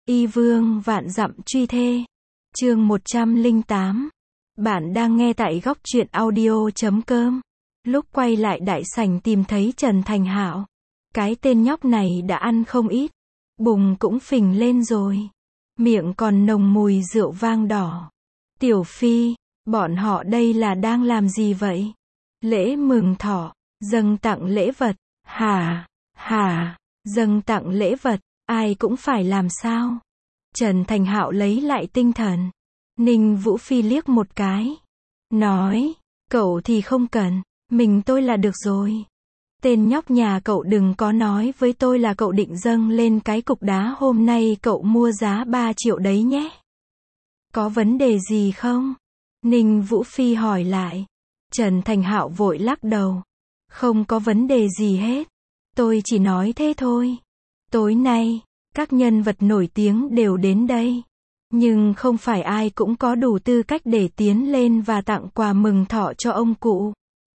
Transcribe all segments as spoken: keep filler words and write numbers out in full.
Y vương vạn dặm truy thê. Chương một trăm lẻ tám. Bạn đang nghe tại góc truyện audio chấm com. Lúc quay lại đại sảnh tìm thấy Trần Thành Hạo. Cái tên nhóc này đã ăn không ít. Bụng cũng phình lên rồi. Miệng còn nồng mùi rượu vang đỏ. Tiểu Phi, bọn họ đây là đang làm gì vậy? Lễ mừng thọ, dâng tặng lễ vật. Hả? Hả? Dâng tặng lễ vật, ai cũng phải làm sao? Trần Thành Hạo lấy lại tinh thần. Ninh Vũ Phi liếc một cái. Nói, cậu thì không cần, mình tôi là được rồi. Tên nhóc nhà cậu đừng có nói với tôi là cậu định dâng lên cái cục đá hôm nay cậu mua giá ba triệu đấy nhé. Có vấn đề gì không? Ninh Vũ Phi hỏi lại. Trần Thành Hạo vội lắc đầu. Không có vấn đề gì hết. Tôi chỉ nói thế thôi. Tối nay, các nhân vật nổi tiếng đều đến đây. Nhưng không phải ai cũng có đủ tư cách để tiến lên và tặng quà mừng thọ cho ông cụ.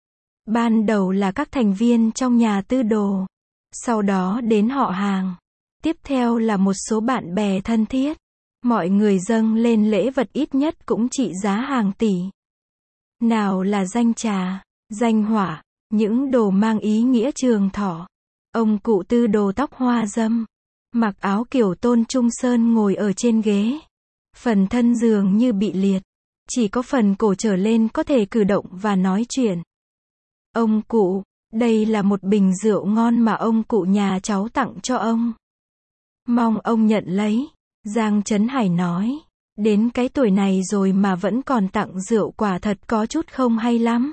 Ban đầu là các thành viên trong nhà tư đồ. Sau đó đến họ hàng. Tiếp theo là một số bạn bè thân thiết. Mọi người dâng lên lễ vật ít nhất cũng trị giá hàng tỷ. Nào là danh trà, danh hỏa, những đồ mang ý nghĩa trường thọ. Ông cụ tư đồ tóc hoa dâm, mặc áo kiểu Tôn Trung Sơn ngồi ở trên ghế. Phần thân dường như bị liệt. Chỉ có phần cổ trở lên có thể cử động và nói chuyện. Ông cụ, đây là một bình rượu ngon mà ông cụ nhà cháu tặng cho ông. Mong ông nhận lấy. Giang Trấn Hải nói. Đến cái tuổi này rồi mà vẫn còn tặng rượu quả thật có chút không hay lắm.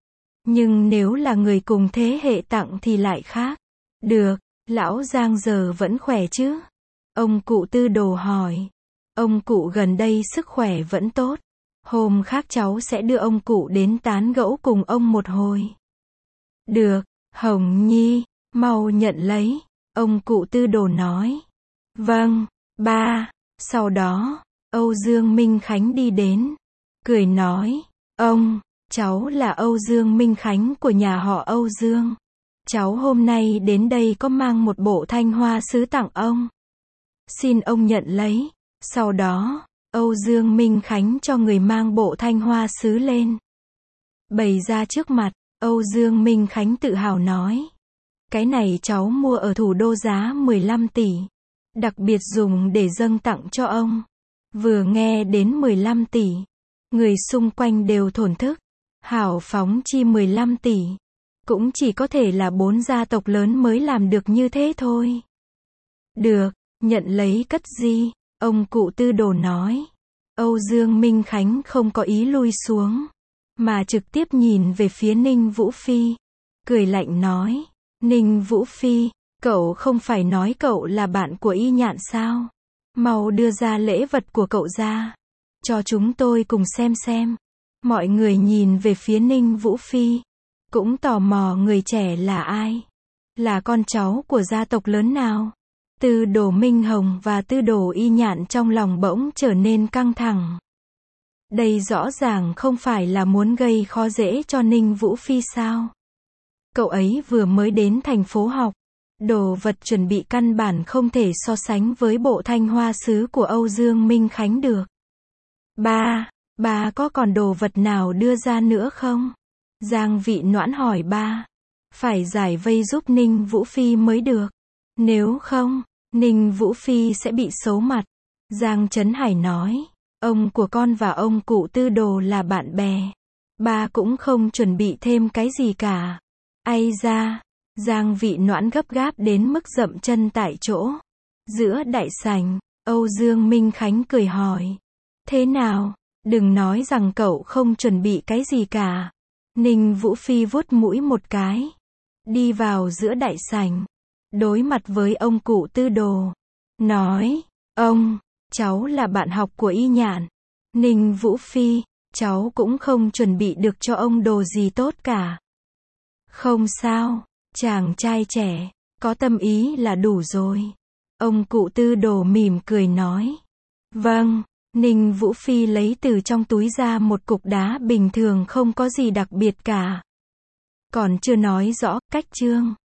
Nhưng nếu là người cùng thế hệ tặng thì lại khác. Được, lão Giang giờ vẫn khỏe chứ? Ông cụ tư đồ hỏi. Ông cụ gần đây sức khỏe vẫn tốt. Hôm khác cháu sẽ đưa ông cụ đến tán gẫu cùng ông một hồi. Được, Hồng Nhi, mau nhận lấy. Ông cụ tư đồ nói. Vâng, ba. Sau đó, Âu Dương Minh Khánh đi đến. Cười nói. Ông, cháu là Âu Dương Minh Khánh của nhà họ Âu Dương. Cháu hôm nay đến đây có mang một bộ thanh hoa sứ tặng ông. Xin ông nhận lấy. Sau đó, Âu Dương Minh Khánh cho người mang bộ thanh hoa sứ lên. Bày ra trước mặt, Âu Dương Minh Khánh tự hào nói. Cái này cháu mua ở thủ đô giá mười lăm tỷ. Đặc biệt dùng để dâng tặng cho ông. Vừa nghe đến mười lăm tỷ. Người xung quanh đều thổn thức. Hảo phóng chi mười lăm tỷ. Cũng chỉ có thể là bốn gia tộc lớn mới làm được như thế thôi. Được, nhận lấy cất di. Ông cụ tư đồ nói. Âu Dương Minh Khánh không có ý lui xuống. Mà trực tiếp nhìn về phía Ninh Vũ Phi. Cười lạnh nói. Ninh Vũ Phi, cậu không phải nói cậu là bạn của Y Nhạn sao? Mau đưa ra lễ vật của cậu ra. Cho chúng tôi cùng xem xem. Mọi người nhìn về phía Ninh Vũ Phi. Cũng tò mò người trẻ là ai? Là con cháu của gia tộc lớn nào? Tư đồ Minh Hồng và tư đồ Y Nhạn trong lòng bỗng trở nên căng thẳng. Đây rõ ràng không phải là muốn gây khó dễ cho Ninh Vũ Phi sao? Cậu ấy vừa mới đến thành phố học. Đồ vật chuẩn bị căn bản không thể so sánh với bộ thanh hoa sứ của Âu Dương Minh Khánh được. Ba, ba có còn đồ vật nào đưa ra nữa không? Giang Vị Noãn hỏi ba. Phải giải vây giúp Ninh Vũ Phi mới được. Nếu không, Ninh Vũ Phi sẽ bị xấu mặt. Giang Trấn Hải nói. Ông của con và ông cụ tư đồ là bạn bè. Ba cũng không chuẩn bị thêm cái gì cả. Ây da. Giang Vị Noãn gấp gáp đến mức dậm chân tại chỗ. Giữa đại sảnh, Âu Dương Minh Khánh cười hỏi. Thế nào? Đừng nói rằng cậu không chuẩn bị cái gì cả. Ninh Vũ Phi vuốt mũi một cái. Đi vào giữa đại sảnh. Đối mặt với ông cụ tư đồ. Nói. Ông, cháu là bạn học của Y Nhạn. Ninh Vũ Phi, cháu cũng không chuẩn bị được cho ông đồ gì tốt cả. Không sao. Chàng trai trẻ, có tâm ý là đủ rồi. Ông cụ tư đồ mỉm cười nói. Vâng, Ninh Vũ Phi lấy từ trong túi ra một cục đá bình thường không có gì đặc biệt cả. Còn chưa nói rõ cách chương.